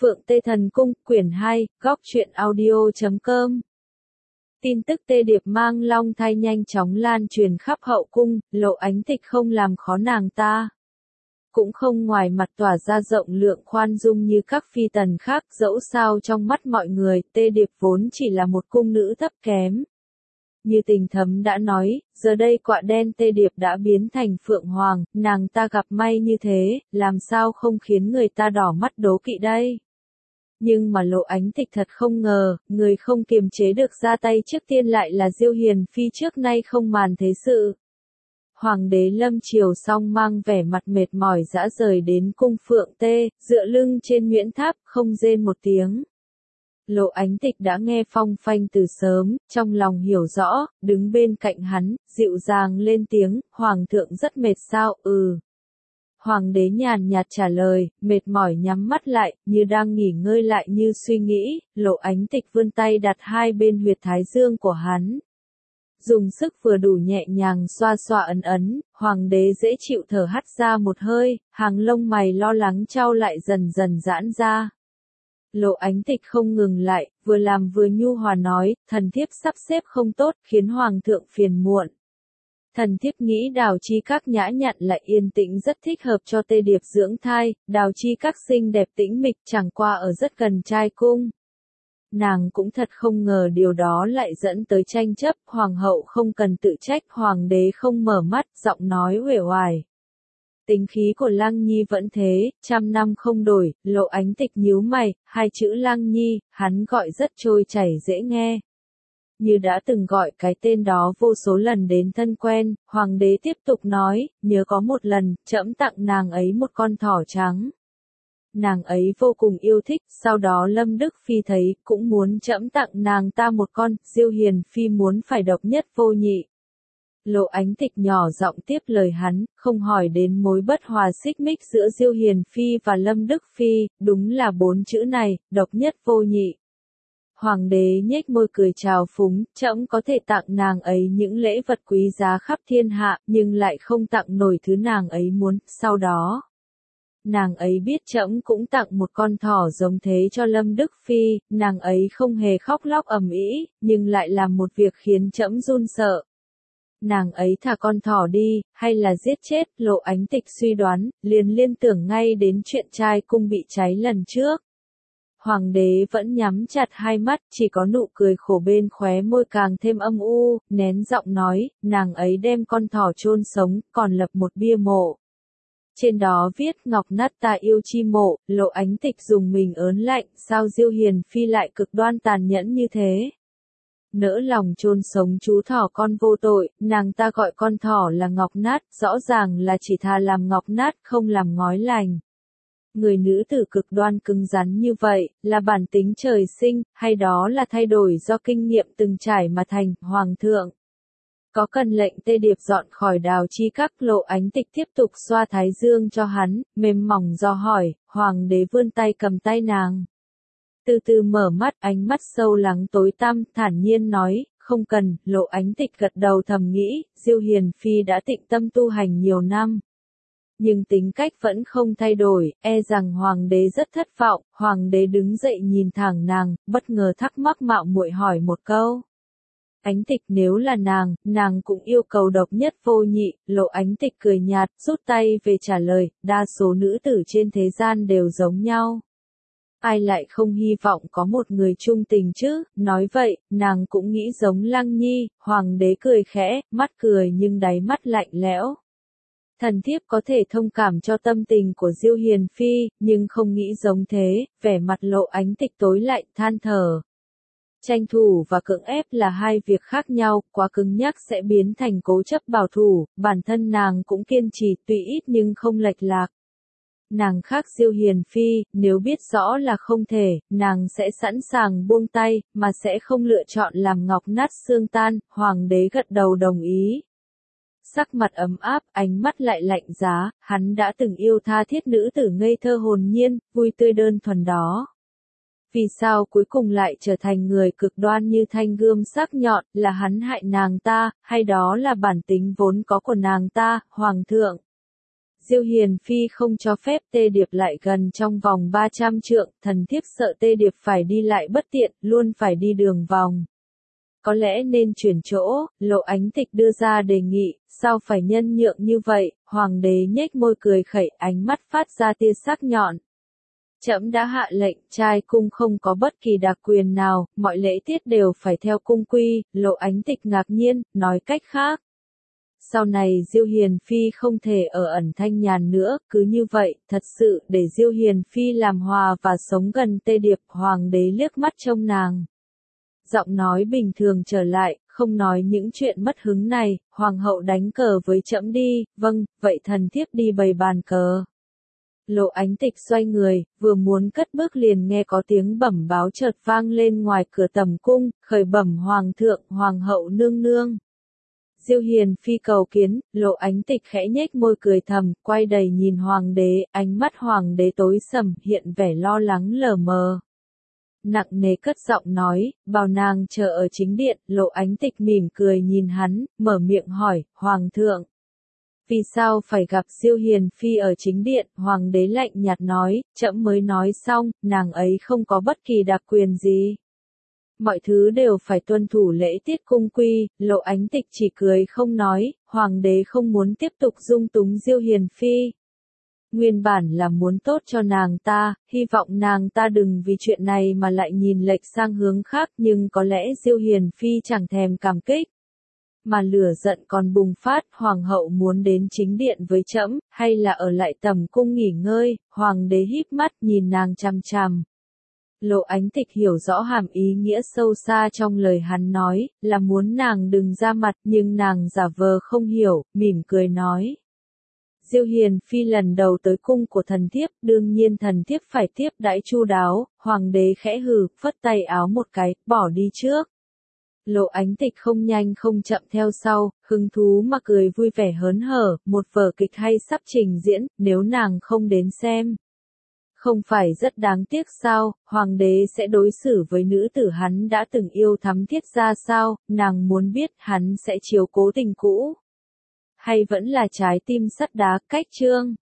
Phượng Tê Thần Cung, quyển 2, góc truyện audio.com. Tin tức Tê Điệp mang long thai nhanh chóng lan truyền khắp hậu cung, Lộ Ánh Tịch không làm khó nàng ta. Cũng không ngoài mặt tỏa ra rộng lượng khoan dung như các phi tần khác, dẫu sao trong mắt mọi người, Tê Điệp vốn chỉ là một cung nữ thấp kém. Như Tình Thấm đã nói, giờ đây quạ đen Tê Điệp đã biến thành Phượng Hoàng, nàng ta gặp may như thế, làm sao không khiến người ta đỏ mắt đố kỵ đây. Nhưng mà Lộ Ánh Tịch thật không ngờ, người không kiềm chế được ra tay trước tiên lại là Diêu Hiền Phi trước nay không màn thế sự. Hoàng đế lâm triều xong mang vẻ mặt mệt mỏi dã rời đến cung Phượng Tê, dựa lưng trên Nguyễn Tháp, không rên một tiếng. Lộ Ánh Tịch đã nghe phong phanh từ sớm, trong lòng hiểu rõ, đứng bên cạnh hắn, dịu dàng lên tiếng, Hoàng thượng rất mệt sao, Hoàng đế nhàn nhạt trả lời, mệt mỏi nhắm mắt lại, như đang nghỉ ngơi lại như suy nghĩ, Lộ Ánh Tịch vươn tay đặt hai bên huyệt thái dương của hắn. Dùng sức vừa đủ nhẹ nhàng xoa xoa ấn ấn, hoàng đế dễ chịu thở hắt ra một hơi, hàng lông mày lo lắng chau lại dần dần giãn ra. Lộ Ánh Tịch không ngừng lại, vừa làm vừa nhu hòa nói, thần thiếp sắp xếp không tốt, khiến hoàng thượng phiền muộn. Thần thiếp nghĩ Đào Chi Các nhã nhặn lại yên tĩnh rất thích hợp cho Tê Điệp dưỡng thai, Đào Chi Các xinh đẹp tĩnh mịch chẳng qua ở rất gần trai cung. Nàng cũng thật không ngờ điều đó lại dẫn tới tranh chấp, hoàng hậu không cần tự trách, hoàng đế không mở mắt, giọng nói uể oải. Tính khí của Lăng Nhi vẫn thế, 100 năm không đổi, Lộ Ánh Tịch nhíu mày, hai chữ Lăng Nhi, hắn gọi rất trôi chảy dễ nghe. Như đã từng gọi cái tên đó vô số lần đến thân quen, hoàng đế tiếp tục nói, nhớ có một lần, trẫm tặng nàng ấy một con thỏ trắng. Nàng ấy vô cùng yêu thích, sau đó Lâm Đức Phi thấy, cũng muốn trẫm tặng nàng ta một con, Diêu Hiền Phi muốn phải độc nhất vô nhị. Lộ Ánh Tịch nhỏ giọng tiếp lời hắn, không hỏi đến mối bất hòa xích mích giữa Diêu Hiền Phi và Lâm Đức Phi, đúng là 4 chữ này, độc nhất vô nhị. Hoàng đế nhếch môi cười trào phúng, trẫm có thể tặng nàng ấy những lễ vật quý giá khắp thiên hạ, nhưng lại không tặng nổi thứ nàng ấy muốn, sau đó. Nàng ấy biết trẫm cũng tặng một con thỏ giống thế cho Lâm Đức Phi, nàng ấy không hề khóc lóc ầm ĩ, nhưng lại làm một việc khiến trẫm run sợ. Nàng ấy thả con thỏ đi, hay là giết chết, Lộ Ánh Tịch suy đoán, liền liên tưởng ngay đến chuyện trai cung bị cháy lần trước. Hoàng đế vẫn nhắm chặt hai mắt, chỉ có nụ cười khổ bên khóe môi càng thêm âm u, nén giọng nói, nàng ấy đem con thỏ chôn sống, còn lập một bia mộ. Trên đó viết Ngọc Nát ta yêu chi mộ, Lộ Ánh Tịch dùng mình ớn lạnh, sao Diêu Hiền Phi lại cực đoan tàn nhẫn như thế? Nỡ lòng chôn sống chú thỏ con vô tội, nàng ta gọi con thỏ là Ngọc Nát, rõ ràng là chỉ thà làm ngọc nát không làm ngói lành. Người nữ tử cực đoan cứng rắn như vậy, là bản tính trời sinh, hay đó là thay đổi do kinh nghiệm từng trải mà thành, Hoàng thượng? Có cần lệnh Tê Điệp dọn khỏi Đào Chi Các? Lộ Ánh Tịch tiếp tục xoa thái dương cho hắn, mềm mỏng do hỏi, hoàng đế vươn tay cầm tay nàng. Từ từ mở mắt, ánh mắt sâu lắng tối tăm, thản nhiên nói, không cần, Lộ Ánh Tịch gật đầu thầm nghĩ, Diêu Hiền Phi đã tịnh tâm tu hành nhiều năm. Nhưng tính cách vẫn không thay đổi, e rằng hoàng đế rất thất vọng, hoàng đế đứng dậy nhìn thẳng nàng, bất ngờ thắc mắc mạo muội hỏi một câu. Ánh Tịch nếu là nàng cũng yêu cầu độc nhất vô nhị, Lộ Ánh Tịch cười nhạt, rút tay về trả lời, đa số nữ tử trên thế gian đều giống nhau. Ai lại không hy vọng có một người trung tình chứ, nói vậy, nàng cũng nghĩ giống Lăng Nhi, hoàng đế cười khẽ, mắt cười nhưng đáy mắt lạnh lẽo. Thần thiếp có thể thông cảm cho tâm tình của Diêu Hiền Phi, nhưng không nghĩ giống thế, vẻ mặt Lộ Ánh Tịch tối lạnh, than thở. Tranh thủ và cưỡng ép là hai việc khác nhau, quá cứng nhắc sẽ biến thành cố chấp bảo thủ, bản thân nàng cũng kiên trì tuy ít nhưng không lệch lạc. Nàng khác Diêu Hiền Phi, nếu biết rõ là không thể, nàng sẽ sẵn sàng buông tay, mà sẽ không lựa chọn làm ngọc nát xương tan, hoàng đế gật đầu đồng ý. Sắc mặt ấm áp, ánh mắt lại lạnh giá, hắn đã từng yêu tha thiết nữ tử ngây thơ hồn nhiên, vui tươi đơn thuần đó. Vì sao cuối cùng lại trở thành người cực đoan như thanh gươm sắc nhọn, là hắn hại nàng ta, hay đó là bản tính vốn có của nàng ta, Hoàng thượng? Diêu Hiền Phi không cho phép Tê Điệp lại gần trong vòng 300 trượng, thần thiếp sợ Tê Điệp phải đi lại bất tiện, luôn phải đi đường vòng. Có lẽ nên chuyển chỗ, Lộ Ánh Tịch đưa ra đề nghị, sao phải nhân nhượng như vậy, hoàng đế nhếch môi cười khẩy, ánh mắt phát ra tia sắc nhọn. Trẫm đã hạ lệnh, trai cung không có bất kỳ đặc quyền nào, mọi lễ tiết đều phải theo cung quy, Lộ Ánh Tịch ngạc nhiên, nói cách khác. Sau này Diêu Hiền Phi không thể ở ẩn thanh nhàn nữa, cứ như vậy, thật sự để Diêu Hiền Phi làm hòa và sống gần Tê Điệp, hoàng đế liếc mắt trông nàng. Giọng nói bình thường trở lại, không nói những chuyện mất hứng này, hoàng hậu đánh cờ với trẫm đi, vâng, vậy thần thiếp đi bày bàn cờ. Lộ Ánh Tịch xoay người, vừa muốn cất bước liền nghe có tiếng bẩm báo chợt vang lên ngoài cửa tầm cung, khởi bẩm hoàng thượng, hoàng hậu nương nương. Diêu Hiền Phi cầu kiến, Lộ Ánh Tịch khẽ nhếch môi cười thầm, quay đầy nhìn hoàng đế, ánh mắt hoàng đế tối sầm, hiện vẻ lo lắng lờ mờ. Nặng nề cất giọng nói, bảo nàng chờ ở chính điện, Lộ Ánh Tịch mỉm cười nhìn hắn, mở miệng hỏi, hoàng thượng. Vì sao phải gặp Diêu Hiền Phi ở chính điện, hoàng đế lạnh nhạt nói, trẫm mới nói xong, nàng ấy không có bất kỳ đặc quyền gì. Mọi thứ đều phải tuân thủ lễ tiết cung quy, Lộ Ánh Tịch chỉ cười không nói, hoàng đế không muốn tiếp tục dung túng Diêu Hiền Phi. Nguyên bản là muốn tốt cho nàng ta, hy vọng nàng ta đừng vì chuyện này mà lại nhìn lệch sang hướng khác, nhưng có lẽ Diêu Hiền Phi chẳng thèm cảm kích. Mà lửa giận còn bùng phát, hoàng hậu muốn đến chính điện với trẫm, hay là ở lại tầm cung nghỉ ngơi, hoàng đế híp mắt nhìn nàng chằm chằm. Lộ Ánh Tịch hiểu rõ hàm ý nghĩa sâu xa trong lời hắn nói, là muốn nàng đừng ra mặt, nhưng nàng giả vờ không hiểu, mỉm cười nói. Diêu Hiền Phi lần đầu tới cung của thần thiếp, đương nhiên thần thiếp phải tiếp đãi chu đáo, hoàng đế khẽ hừ, phất tay áo một cái, bỏ đi trước. Lộ Ánh Tịch không nhanh không chậm theo sau, hứng thú mà cười vui vẻ hớn hở, một vở kịch hay sắp trình diễn, nếu nàng không đến xem. Không phải rất đáng tiếc sao, hoàng đế sẽ đối xử với nữ tử hắn đã từng yêu thắm thiết ra sao, nàng muốn biết hắn sẽ chiếu cố tình cũ. Hay vẫn là trái tim sắt đá, cách chương.